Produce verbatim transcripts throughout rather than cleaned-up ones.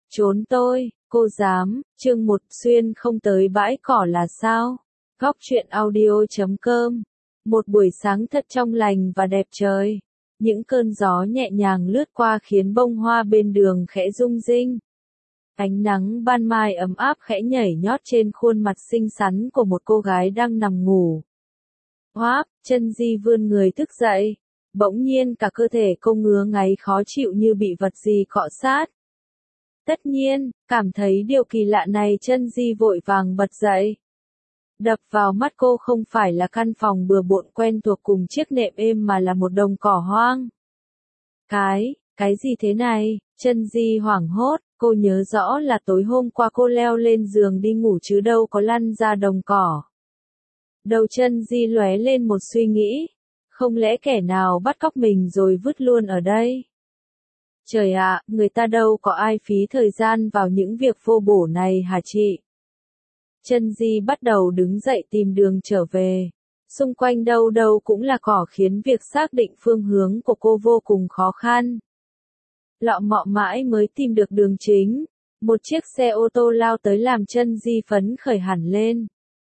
Trốn tôi, cô dám, chương một xuyên không tới bãi cỏ là sao? Góc truyện audio chấm com. Một buổi sáng thật trong lành và đẹp trời. Những cơn gió nhẹ nhàng lướt qua khiến bông hoa bên đường khẽ rung rinh. Ánh nắng ban mai ấm áp khẽ nhảy nhót trên khuôn mặt xinh xắn của một cô gái đang nằm ngủ. Hoáp, chân Di vươn người thức dậy. Bỗng nhiên cả cơ thể cô ngứa ngáy khó chịu như bị vật gì cọ sát. Tất nhiên, cảm thấy điều kỳ lạ này chân Di vội vàng bật dậy. Đập vào mắt cô không phải là căn phòng bừa bộn quen thuộc cùng chiếc nệm êm mà là một đồng cỏ hoang. Cái, cái gì thế này? Chân Di hoảng hốt, cô nhớ rõ là tối hôm qua cô leo lên giường đi ngủ chứ đâu có lăn ra đồng cỏ. Đầu chân Di lóe lên một suy nghĩ, không lẽ kẻ nào bắt cóc mình rồi vứt luôn ở đây? Trời ạ, người ta đâu có ai phí thời gian vào những việc vô bổ này hả chị? Chân Di bắt đầu đứng dậy tìm đường trở về. Xung quanh đâu đâu cũng là cỏ khiến việc xác định phương hướng của cô vô cùng khó khăn. Lọ mọ mãi mới tìm được đường chính. Một chiếc xe ô tô lao tới làm chân Di phấn khởi hẳn lên.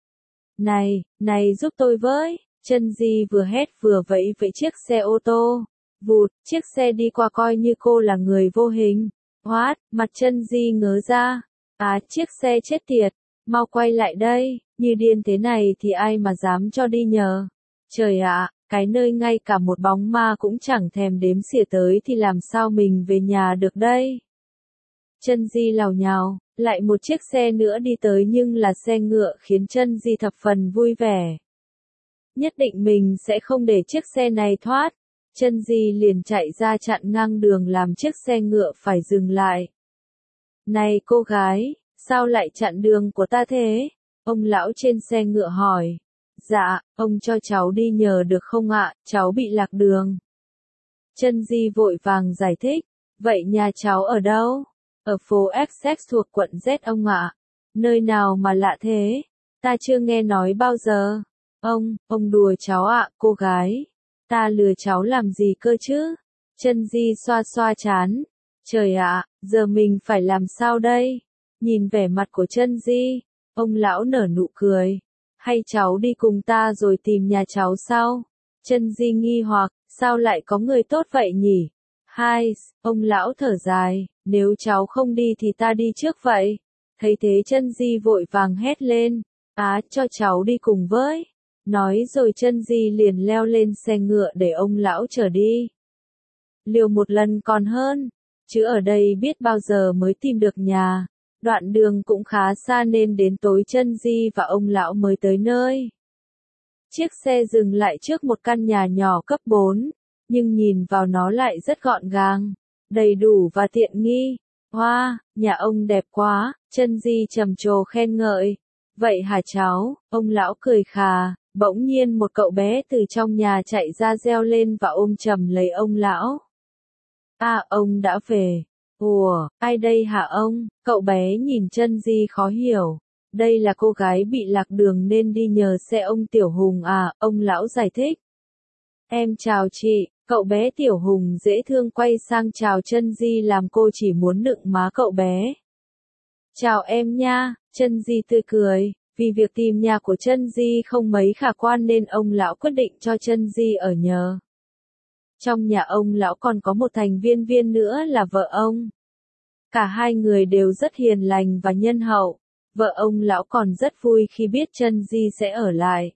Này, này giúp tôi với! Chân Di vừa hét vừa vẫy vẫy chiếc xe ô tô. Vụt, chiếc xe đi qua coi như cô là người vô hình. Hoát, mặt chân Di ngớ ra. À, chiếc xe chết tiệt, mau quay lại đây, như điên thế này thì ai mà dám cho đi nhờ. Trời ạ, cái nơi ngay cả một bóng ma cũng chẳng thèm đếm xỉa tới thì làm sao mình về nhà được đây. Chân Di lảo nhào, lại một chiếc xe nữa đi tới nhưng là xe ngựa khiến chân Di thập phần vui vẻ. Nhất định mình sẽ không để chiếc xe này thoát. Chân Di liền chạy ra chặn ngang đường làm chiếc xe ngựa phải dừng lại. Này cô gái, sao lại chặn đường của ta thế? Ông lão trên xe ngựa hỏi. Dạ, ông cho cháu đi nhờ được không ạ, cháu bị lạc đường. Chân Di vội vàng giải thích. Vậy nhà cháu ở đâu? Ở phố Essex thuộc quận Z ông ạ. Nơi nào mà lạ thế? Ta chưa nghe nói bao giờ. Ông, ông đùa cháu ạ, cô gái. Ta lừa cháu làm gì cơ chứ? Chân Di xoa xoa trán. Trời ạ, giờ mình phải làm sao đây? Nhìn vẻ mặt của chân Di, ông lão nở nụ cười. Hay cháu đi cùng ta rồi tìm nhà cháu sau? Chân Di nghi hoặc, sao lại có người tốt vậy nhỉ? Hai, ông lão thở dài, nếu cháu không đi thì ta đi trước vậy. Thấy thế chân Di vội vàng hét lên. Á, cho cháu đi cùng với. Nói rồi chân Di liền leo lên xe ngựa để ông lão chở đi. Liều một lần còn hơn, chứ ở đây biết bao giờ mới tìm được nhà. Đoạn đường cũng khá xa nên đến tối chân Di và ông lão mới tới nơi. Chiếc xe dừng lại trước một căn nhà nhỏ cấp bốn, nhưng nhìn vào nó lại rất gọn gàng, đầy đủ và tiện nghi. Hoa, wow, nhà ông đẹp quá, chân Di trầm trồ khen ngợi. Vậy hả cháu? Ông lão cười khà. Bỗng nhiên một cậu bé từ trong nhà chạy ra reo lên và ôm chầm lấy ông lão. À, ông đã về. Ủa, ai đây hả ông? Cậu bé nhìn chân Di khó hiểu. Đây là cô gái bị lạc đường nên đi nhờ xe ông Tiểu Hùng à, ông lão giải thích. Em chào chị, cậu bé Tiểu Hùng dễ thương quay sang chào chân Di làm cô chỉ muốn nựng má cậu bé. Chào em nha, chân Di tươi cười. Vì việc tìm nhà của chân Di không mấy khả quan nên ông lão quyết định cho chân Di ở nhờ. Trong nhà ông lão còn có một thành viên viên nữa là vợ ông. Cả hai người đều rất hiền lành và nhân hậu. Vợ ông lão còn rất vui khi biết chân Di sẽ ở lại.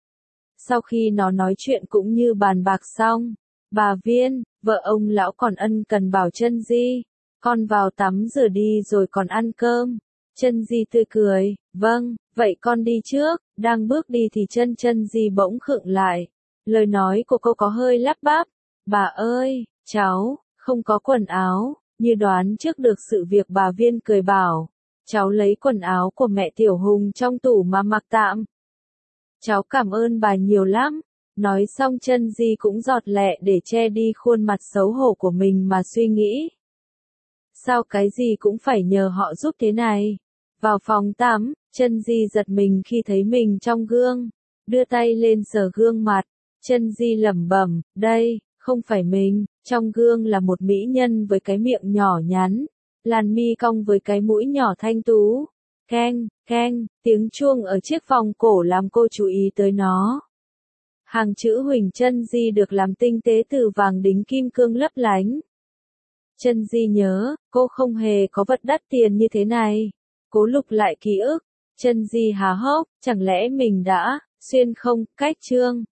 Sau khi nó nói chuyện cũng như bàn bạc xong, bà Viên, vợ ông lão còn ân cần bảo chân Di, con vào tắm rửa đi rồi còn ăn cơm. Chân Di tươi cười, vâng, vậy con đi trước. Đang bước đi thì chân chân Di bỗng khựng lại. Lời nói của cô có hơi lắp bắp. Bà ơi, cháu, không có quần áo. Như đoán trước được sự việc bà Viên cười bảo. Cháu lấy quần áo của mẹ Tiểu Hùng trong tủ mà mặc tạm. Cháu cảm ơn bà nhiều lắm. Nói xong chân Di cũng giọt lệ để che đi khuôn mặt xấu hổ của mình mà suy nghĩ. Sao cái gì cũng phải nhờ họ giúp thế này? Vào phòng tắm, chân Di giật mình khi thấy mình trong gương. Đưa tay lên sờ gương mặt. Chân Di lẩm bẩm, đây, không phải mình. Trong gương là một mỹ nhân với cái miệng nhỏ nhắn. làn mi cong với cái mũi nhỏ thanh tú. Keng, keng, tiếng chuông ở chiếc vòng cổ làm cô chú ý tới nó. Hàng chữ Huỳnh Chân Di được làm tinh tế từ vàng đính kim cương lấp lánh. Chân Di nhớ, cô không hề có vật đắt tiền như thế này. Cố lục lại ký ức. Chân Di há hốc, chẳng lẽ mình đã xuyên không cách chương.